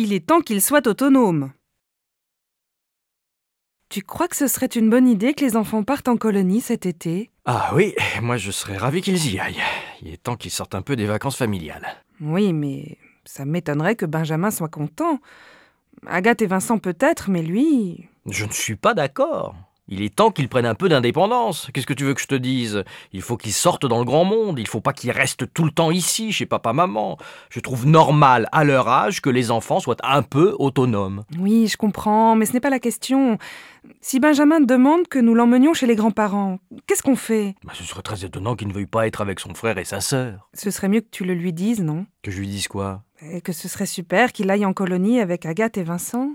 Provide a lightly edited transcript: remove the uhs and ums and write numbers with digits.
Il est temps qu'il soit autonome. Tu crois que ce serait une bonne idée que les enfants partent en colonie cet été ? Ah oui, moi je serais ravi qu'ils y aillent. Il est temps qu'ils sortent un peu des vacances familiales. Oui, mais ça m'étonnerait que Benjamin soit content. Agathe et Vincent peut-être, mais lui... Je ne suis pas d'accord. Il est temps qu'ils prennent un peu d'indépendance. Qu'est-ce que tu veux que je te dise ? Il faut qu'ils sortent dans le grand monde. Il faut pas qu'ils restent tout le temps ici, chez papa-maman. Je trouve normal, à leur âge, que les enfants soient un peu autonomes. Oui, je comprends, mais ce n'est pas la question. Si Benjamin demande que nous l'emmenions chez les grands-parents, qu'est-ce qu'on fait ? Ce serait très étonnant qu'il ne veuille pas être avec son frère et sa sœur. Ce serait mieux que tu le lui dises, non ? Que je lui dise quoi ? Et que ce serait super qu'il aille en colonie avec Agathe et Vincent ?